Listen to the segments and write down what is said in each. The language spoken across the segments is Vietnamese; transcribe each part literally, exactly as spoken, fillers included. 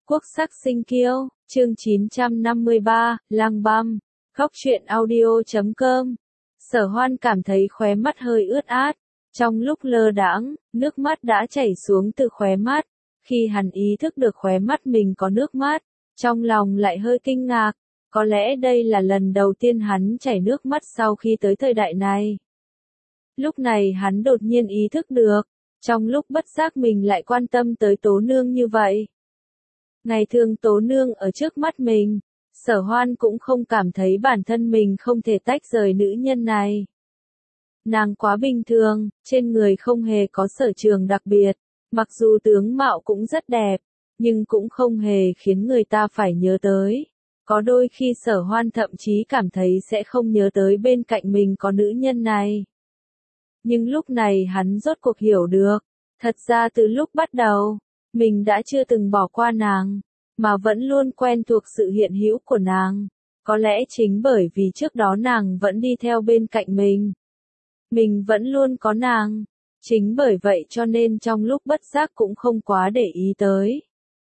Quốc sắc sinh kiêu, chương chín trăm năm mươi ba, lang băm, khóc chuyện audio chấm com. Sở Hoan cảm thấy khóe mắt hơi ướt át. Trong lúc lơ đãng, nước mắt đã chảy xuống từ khóe mắt. Khi hắn ý thức được khóe mắt mình có nước mắt, trong lòng lại hơi kinh ngạc. Có lẽ đây là lần đầu tiên hắn chảy nước mắt sau khi tới thời đại này. Lúc này hắn đột nhiên ý thức được, trong lúc bất giác mình lại quan tâm tới Tố Nương như vậy. Ngày thường Tố Nương ở trước mắt mình, Sở Hoan cũng không cảm thấy bản thân mình không thể tách rời nữ nhân này. Nàng quá bình thường, trên người không hề có sở trường đặc biệt, mặc dù tướng mạo cũng rất đẹp, nhưng cũng không hề khiến người ta phải nhớ tới. Có đôi khi Sở Hoan thậm chí cảm thấy sẽ không nhớ tới bên cạnh mình có nữ nhân này. Nhưng lúc này hắn rốt cuộc hiểu được, thật ra từ lúc bắt đầu, mình đã chưa từng bỏ qua nàng, mà vẫn luôn quen thuộc sự hiện hữu của nàng. Có lẽ chính bởi vì trước đó nàng vẫn đi theo bên cạnh mình. Mình vẫn luôn có nàng. Chính bởi vậy cho nên trong lúc bất giác cũng không quá để ý tới.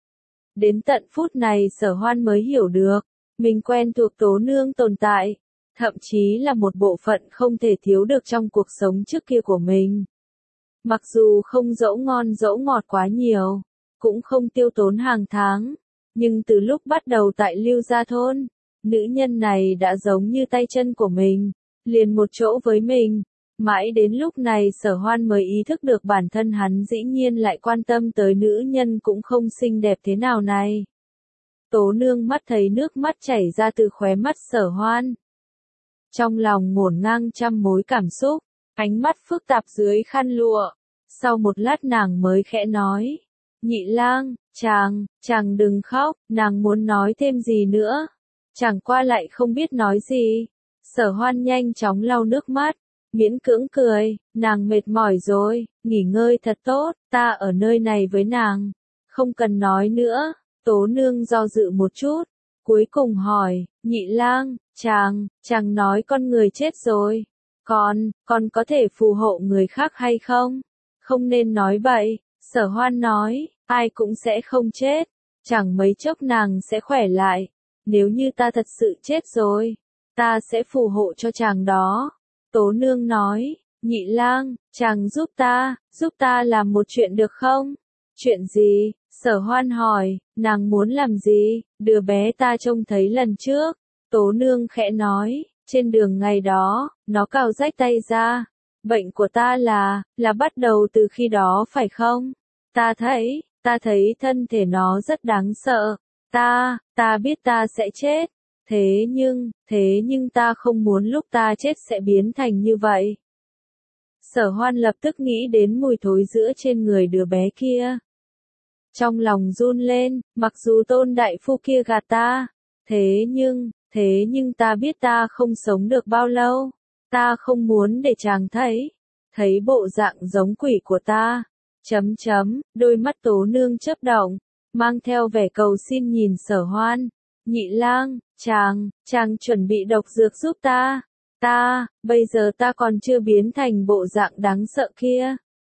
Đến tận phút này Sở Hoan mới hiểu được, mình quen thuộc Tố Nương tồn tại, thậm chí là một bộ phận không thể thiếu được trong cuộc sống trước kia của mình. Mặc dù không dẫu ngon dẫu ngọt quá nhiều, cũng không tiêu tốn hàng tháng, nhưng từ lúc bắt đầu tại Lưu Gia Thôn, nữ nhân này đã giống như tay chân của mình, liền một chỗ với mình. Mãi đến lúc này Sở Hoan mới ý thức được bản thân hắn dĩ nhiên lại quan tâm tới nữ nhân cũng không xinh đẹp thế nào này. Tố Nương mắt thấy nước mắt chảy ra từ khóe mắt Sở Hoan. Trong lòng ngổn ngang trăm mối cảm xúc, ánh mắt phức tạp dưới khăn lụa. Sau một lát nàng mới khẽ nói, Nhị lang, chàng, chàng đừng khóc, nàng muốn nói thêm gì nữa. Chẳng qua lại không biết nói gì. Sở Hoan nhanh chóng lau nước mắt, miễn cưỡng cười, nàng mệt mỏi rồi, nghỉ ngơi thật tốt, ta ở nơi này với nàng, không cần nói nữa. Tố Nương do dự một chút, cuối cùng hỏi, Nhị lang, chàng, chàng nói con người chết rồi, còn, còn có thể phù hộ người khác hay không? Không nên nói bậy. Sở Hoan nói, ai cũng sẽ không chết, chẳng mấy chốc nàng sẽ khỏe lại. Nếu như ta thật sự chết rồi, ta sẽ phù hộ cho chàng đó. Tố Nương nói, Nhị lang, chàng giúp ta, giúp ta làm một chuyện được không? Chuyện gì? Sở Hoan hỏi, nàng muốn làm gì? Đứa bé ta trông thấy lần trước. Tố Nương khẽ nói, trên đường ngày đó, nó cào rách tay ra. Bệnh của ta là, là bắt đầu từ khi đó phải không? Ta thấy, ta thấy thân thể nó rất đáng sợ. Ta, ta biết ta sẽ chết. Thế nhưng, thế nhưng ta không muốn lúc ta chết sẽ biến thành như vậy. Sở Hoan lập tức nghĩ đến mùi thối giữa trên người đứa bé kia. Trong lòng run lên, mặc dù Tôn đại phu kia gạt ta. Thế nhưng, thế nhưng ta biết ta không sống được bao lâu. Ta không muốn để chàng thấy, thấy bộ dạng giống quỷ của ta. Chấm chấm, đôi mắt Tố Nương chớp động, mang theo vẻ cầu xin nhìn Sở Hoan. Nhị lang, chàng, chàng chuẩn bị độc dược giúp ta. Ta, bây giờ ta còn chưa biến thành bộ dạng đáng sợ kia.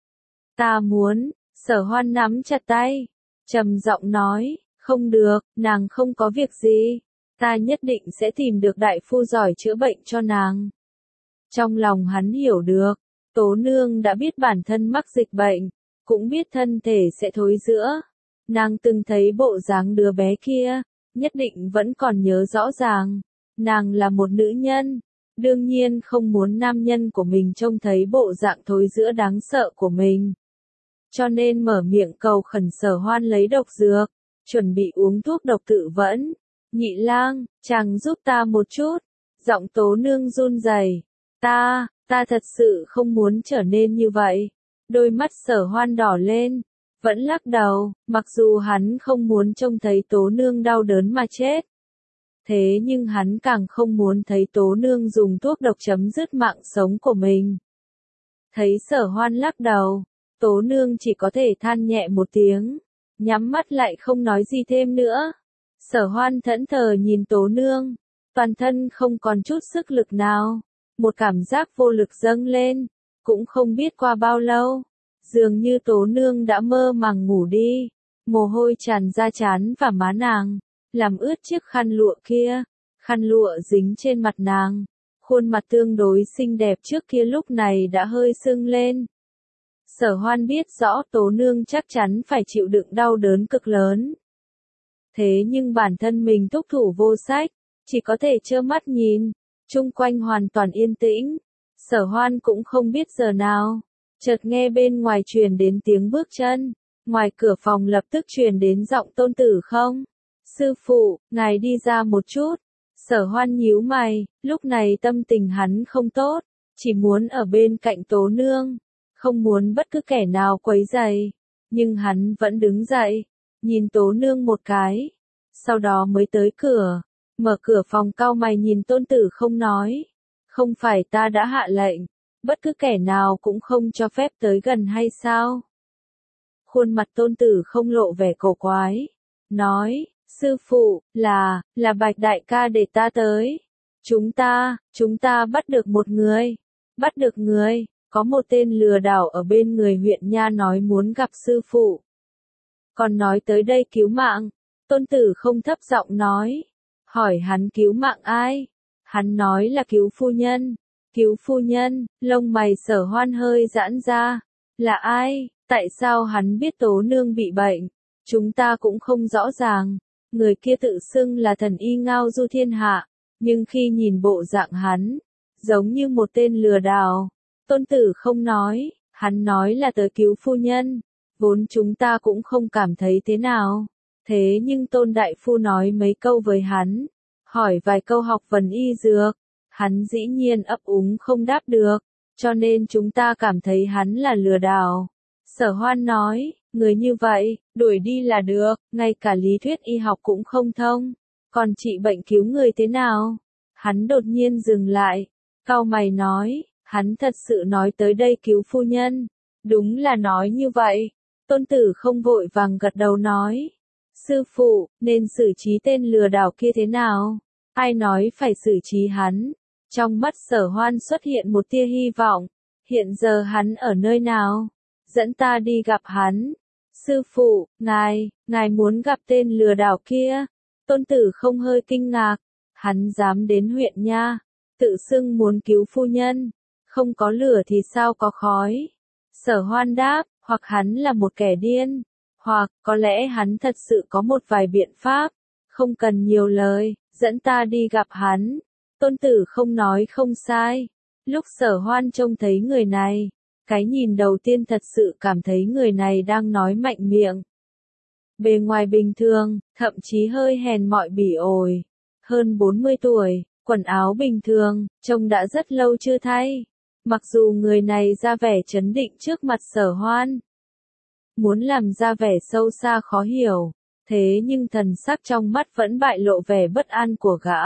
Ta muốn. Sở Hoan nắm chặt tay, trầm giọng nói, không được, nàng không có việc gì. Ta nhất định sẽ tìm được đại phu giỏi chữa bệnh cho nàng. Trong lòng hắn hiểu được, Tố Nương đã biết bản thân mắc dịch bệnh, cũng biết thân thể sẽ thối rữa. Nàng từng thấy bộ dáng đứa bé kia, nhất định vẫn còn nhớ rõ ràng. Nàng là một nữ nhân, đương nhiên không muốn nam nhân của mình trông thấy bộ dạng thối rữa đáng sợ của mình. Cho nên mở miệng cầu khẩn Sở Hoan lấy độc dược, chuẩn bị uống thuốc độc tự vẫn. Nhị lang, chàng giúp ta một chút. Giọng Tố Nương run rẩy. Ta, ta thật sự không muốn trở nên như vậy. Đôi mắt Sở Hoan đỏ lên, vẫn lắc đầu, mặc dù hắn không muốn trông thấy Tố Nương đau đớn mà chết. Thế nhưng hắn càng không muốn thấy Tố Nương dùng thuốc độc chấm dứt mạng sống của mình. Thấy Sở Hoan lắc đầu, Tố Nương chỉ có thể than nhẹ một tiếng, nhắm mắt lại không nói gì thêm nữa. Sở Hoan thẫn thờ nhìn Tố Nương, toàn thân không còn chút sức lực nào, một cảm giác vô lực dâng lên, cũng không biết qua bao lâu, dường như Tố Nương đã mơ màng ngủ đi. Mồ hôi tràn ra trán và má nàng, làm ướt chiếc khăn lụa kia. Khăn lụa dính trên mặt nàng. Khuôn mặt tương đối xinh đẹp trước kia lúc này đã hơi sưng lên. Sở Hoan biết rõ Tố Nương chắc chắn phải chịu đựng đau đớn cực lớn. Thế nhưng bản thân mình thúc thủ vô sách, chỉ có thể trơ mắt nhìn, chung quanh hoàn toàn yên tĩnh. Sở Hoan cũng không biết giờ nào, chợt nghe bên ngoài truyền đến tiếng bước chân, ngoài cửa phòng lập tức truyền đến giọng Tôn Tử Không. Sư phụ, ngài đi ra một chút. Sở Hoan nhíu mày, lúc này tâm tình hắn không tốt, chỉ muốn ở bên cạnh Tố Nương, không muốn bất cứ kẻ nào quấy rầy. Nhưng hắn vẫn đứng dậy, nhìn Tố Nương một cái, sau đó mới tới cửa, mở cửa phòng cau mày nhìn Tôn Tử Không nói, không phải ta đã hạ lệnh, bất cứ kẻ nào cũng không cho phép tới gần hay sao? Khuôn mặt Tôn Tử Không lộ vẻ cổ quái, nói, sư phụ, là, là Bạch đại ca để ta tới. Chúng ta, chúng ta bắt được một người, bắt được người, có một tên lừa đảo ở bên người huyện nha nói muốn gặp sư phụ. Còn nói tới đây cứu mạng, Tôn Tử Không thấp giọng nói, hỏi hắn cứu mạng ai? Hắn nói là cứu phu nhân, cứu phu nhân, lông mày Sở Hoan hơi giãn ra, là ai, tại sao hắn biết Tố Nương bị bệnh, chúng ta cũng không rõ ràng. Người kia tự xưng là thần y ngao du thiên hạ, nhưng khi nhìn bộ dạng hắn, giống như một tên lừa đảo. Tôn Tử Không nói, hắn nói là tới cứu phu nhân, vốn chúng ta cũng không cảm thấy thế nào. Thế nhưng Tôn Đại Phu nói mấy câu với hắn, hỏi vài câu học vấn y dược, hắn dĩ nhiên ấp úng không đáp được, cho nên chúng ta cảm thấy hắn là lừa đảo. Sở Hoan nói, người như vậy, đuổi đi là được, ngay cả lý thuyết y học cũng không thông, còn trị bệnh cứu người thế nào? Hắn đột nhiên dừng lại, cau mày nói, hắn thật sự nói tới đây cứu phu nhân, đúng là nói như vậy. Tôn Tử Không vội vàng gật đầu nói, sư phụ, nên xử trí tên lừa đảo kia thế nào? Ai nói phải xử trí hắn? Trong mắt Sở Hoan xuất hiện một tia hy vọng, hiện giờ hắn ở nơi nào? Dẫn ta đi gặp hắn. Sư phụ, ngài, ngài muốn gặp tên lừa đảo kia. Tôn Tử Không hơi kinh ngạc, hắn dám đến huyện nha, tự xưng muốn cứu phu nhân, không có lửa thì sao có khói. Sở Hoan đáp, hoặc hắn là một kẻ điên, hoặc có lẽ hắn thật sự có một vài biện pháp, không cần nhiều lời, dẫn ta đi gặp hắn. Tôn Tử Không nói không sai, lúc Sở Hoan trông thấy người này, cái nhìn đầu tiên thật sự cảm thấy người này đang nói mạnh miệng. Bề ngoài bình thường, thậm chí hơi hèn mọn bỉ ổi. Hơn bốn mươi tuổi, quần áo bình thường, trông đã rất lâu chưa thay. Mặc dù người này ra vẻ trấn định trước mặt Sở Hoan, muốn làm ra vẻ sâu xa khó hiểu, thế nhưng thần sắc trong mắt vẫn bại lộ vẻ bất an của gã.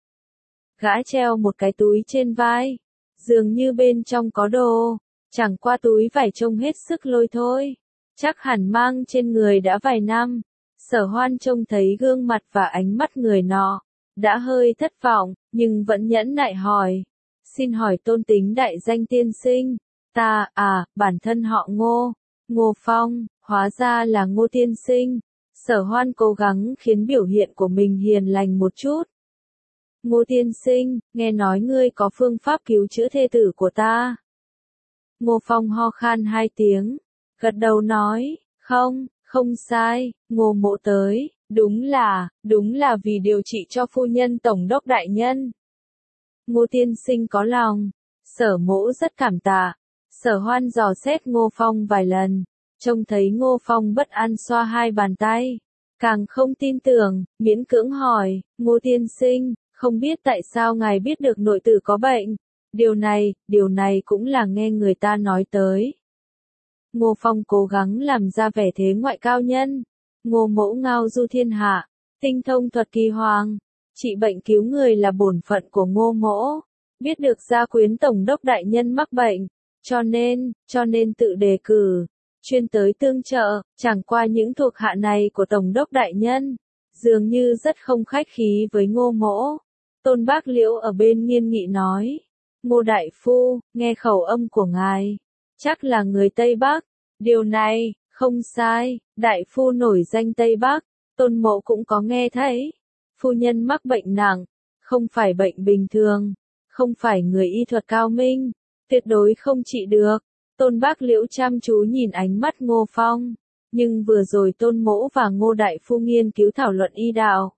Gã treo một cái túi trên vai, dường như bên trong có đồ. Chẳng qua túi vải trông hết sức lôi thôi, chắc hẳn mang trên người đã vài năm. Sở Hoan trông thấy gương mặt và ánh mắt người nọ, đã hơi thất vọng, nhưng vẫn nhẫn nại hỏi. Xin hỏi tôn tính đại danh tiên sinh, ta, à, bản thân họ Ngô, Ngô Phong, hóa ra là Ngô tiên sinh. Sở Hoan cố gắng khiến biểu hiện của mình hiền lành một chút. Ngô tiên sinh, nghe nói ngươi có phương pháp cứu chữa thê tử của ta. Ngô Phong ho khan hai tiếng, gật đầu nói, không, không sai, Ngô mỗ tới, đúng là, đúng là vì điều trị cho phu nhân tổng đốc đại nhân. Ngô tiên sinh có lòng, Sở mỗ rất cảm tạ. Sở Hoan dò xét Ngô Phong vài lần, trông thấy Ngô Phong bất an xoa hai bàn tay, càng không tin tưởng, miễn cưỡng hỏi, Ngô tiên sinh, không biết tại sao ngài biết được nội tử có bệnh? Điều này, điều này cũng là nghe người ta nói tới. Ngô Phong cố gắng làm ra vẻ thế ngoại cao nhân. Ngô mỗ ngao du thiên hạ, tinh thông thuật kỳ hoàng, trị bệnh cứu người là bổn phận của Ngô mỗ. Biết được gia quyến tổng đốc đại nhân mắc bệnh, cho nên, cho nên tự đề cử, chuyên tới tương trợ. Chẳng qua những thuộc hạ này của tổng đốc đại nhân, dường như rất không khách khí với Ngô mỗ. Tôn Bác Liễu ở bên nghiêm nghị nói, Ngô đại phu, nghe khẩu âm của ngài, chắc là người Tây Bắc. Điều này, Không sai, đại phu nổi danh Tây Bắc, Tôn Mộ cũng có nghe thấy. Phu nhân mắc bệnh nặng, không phải bệnh bình thường, không phải người y thuật cao minh, tuyệt đối không trị được. Tôn Bác Liễu chăm chú nhìn ánh mắt Ngô Phong, nhưng vừa rồi Tôn Mỗ và Ngô Đại Phu nghiên cứu thảo luận y đạo.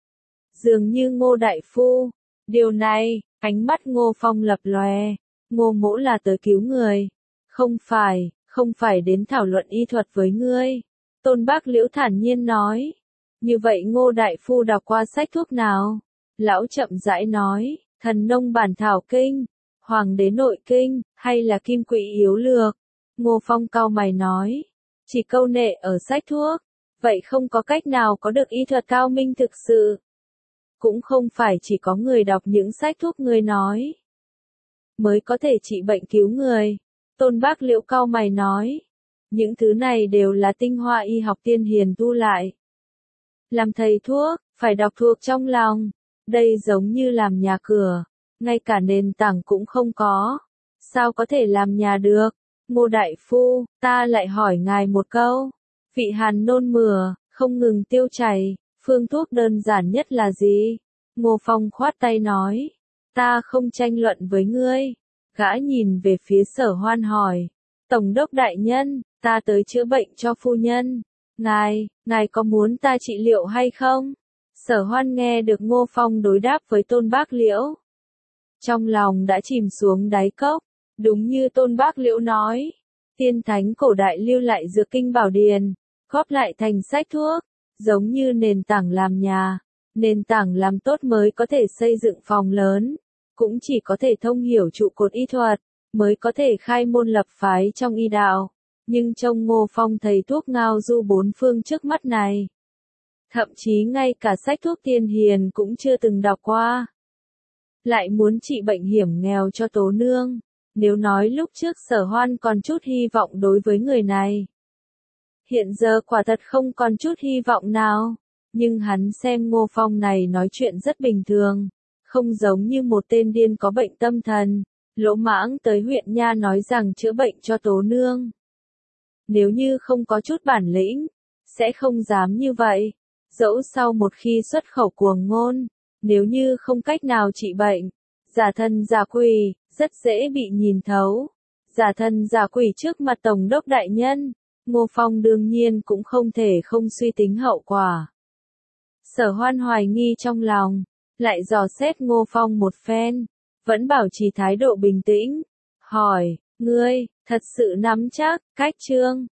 Dường như Ngô Đại Phu, điều này, ánh mắt Ngô Phong lập lòe, Ngô Mỗ là tới cứu người, không phải, không phải đến thảo luận y thuật với ngươi. Tôn Bác Liễu thản nhiên nói. Như vậy Ngô Đại Phu đọc qua sách thuốc nào? Lão chậm rãi nói, Thần Nông Bản Thảo Kinh, Hoàng Đế Nội Kinh, hay là Kim Quỹ Yếu Lược? Ngô Phong cau mày nói, chỉ câu nệ ở sách thuốc, vậy không có cách nào có được y thuật cao minh thực sự. Cũng không phải chỉ có người đọc những sách thuốc ngươi nói, mới có thể trị bệnh cứu người. Tôn Bác Liễu cau mày nói, những thứ này đều là tinh hoa y học tiên hiền tu lại. Làm thầy thuốc, phải đọc thuộc trong lòng, đây giống như làm nhà cửa, ngay cả nền tảng cũng không có, sao có thể làm nhà được? Ngô Đại Phu, ta lại hỏi ngài một câu, vị hàn nôn mửa, không ngừng tiêu chảy, phương thuốc đơn giản nhất là gì? Ngô Phong khoát tay nói, ta không tranh luận với ngươi. Gã nhìn về phía Sở Hoan hỏi, Tổng đốc đại nhân, ta tới chữa bệnh cho phu nhân, ngài, ngài có muốn ta trị liệu hay không? Sở Hoan nghe được Ngô Phong đối đáp với Tôn Bác Liễu, trong lòng đã chìm xuống đáy cốc, đúng như Tôn Bác Liễu nói, tiên thánh cổ đại lưu lại dược kinh bảo điền, góp lại thành sách thuốc, giống như nền tảng làm nhà, nền tảng làm tốt mới có thể xây dựng phòng lớn, cũng chỉ có thể thông hiểu trụ cột y thuật, mới có thể khai môn lập phái trong y đạo. Nhưng trông Ngô Phong thầy thuốc ngao du bốn phương trước mắt này, thậm chí ngay cả sách thuốc tiên hiền cũng chưa từng đọc qua. Lại muốn trị bệnh hiểm nghèo cho Tố Nương, nếu nói lúc trước Sở Hoan còn chút hy vọng đối với người này, hiện giờ quả thật không còn chút hy vọng nào. Nhưng hắn xem Ngô Phong này nói chuyện rất bình thường, không giống như một tên điên có bệnh tâm thần, lỗ mãng tới huyện nha nói rằng chữa bệnh cho Tố Nương. Nếu như không có chút bản lĩnh, sẽ không dám như vậy. Dẫu sau một khi xuất khẩu cuồng ngôn, nếu như không cách nào trị bệnh, giả thân giả quỷ, rất dễ bị nhìn thấu. Giả thân giả quỷ trước mặt Tổng đốc đại nhân, Ngô Phong đương nhiên cũng không thể không suy tính hậu quả. Sở Hoan hoài nghi trong lòng, lại dò xét Ngô Phong một phen, vẫn bảo trì thái độ bình tĩnh, hỏi, ngươi, thật sự nắm chắc, cách chương